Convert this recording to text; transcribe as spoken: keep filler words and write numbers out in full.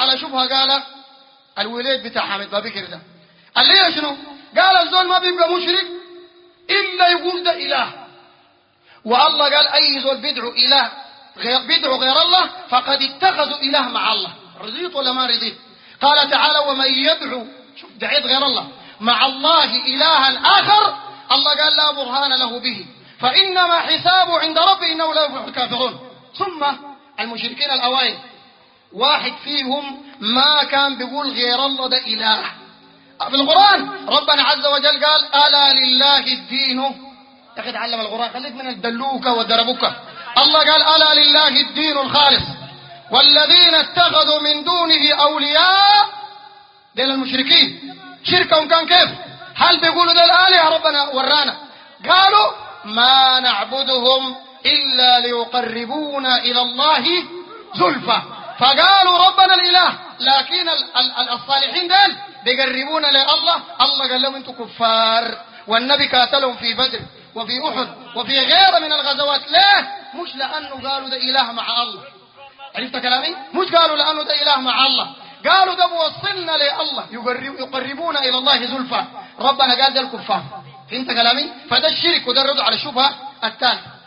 على شبهة قال الوليد بتاع حامد بابكر ده قال لي شنو؟ قال الزول ما بيبقى مشرك إلا يقول ده إله، والله قال أي زول بيدعو إله غير بيدعو غير الله فقد اتخذوا إله مع الله. رضيت ولا ما رضيت؟ قال تعالى ومن يدعو، شوف دعيت غير الله مع الله إلها آخر، الله قال لا برهان له به فإنما حسابه عند ربه إنه لا يفلح الكافرون. ثم المشركين الأوائل واحد فيهم ما كان بيقول غير الله ده إله. في القرآن ربنا عز وجل قال ألا لله الدين، يا أخي تعلم القرآن خليك من الدلوكة والدربوكة. الله قال ألا لله الدين الخالص والذين اتخذوا من دونه أولياء، دين المشركين شركهم كان كيف؟ هل بيقولوا ده الآلهة؟ ربنا ورانا قالوا ما نعبدهم إلا ليقربونا إلى الله زلفى، فقالوا ربنا الإله لكن الصالحين دين بيقربونا لله. الله قال لهم انتم كفار، والنبي قاتلهم في بدر وفي أحد وفي غيره من الغزوات. ليه؟ مش لأنه قالوا ده إله مع الله، عرفت كلامي؟ مش قالوا لأنه ده إله مع الله، قالوا ده موصلنا لله يقربونا إلى الله زلفى. ربنا قال ده الكفار، فهمت كلامي؟ فده الشرك وده الرد على الشبهة الثالثة.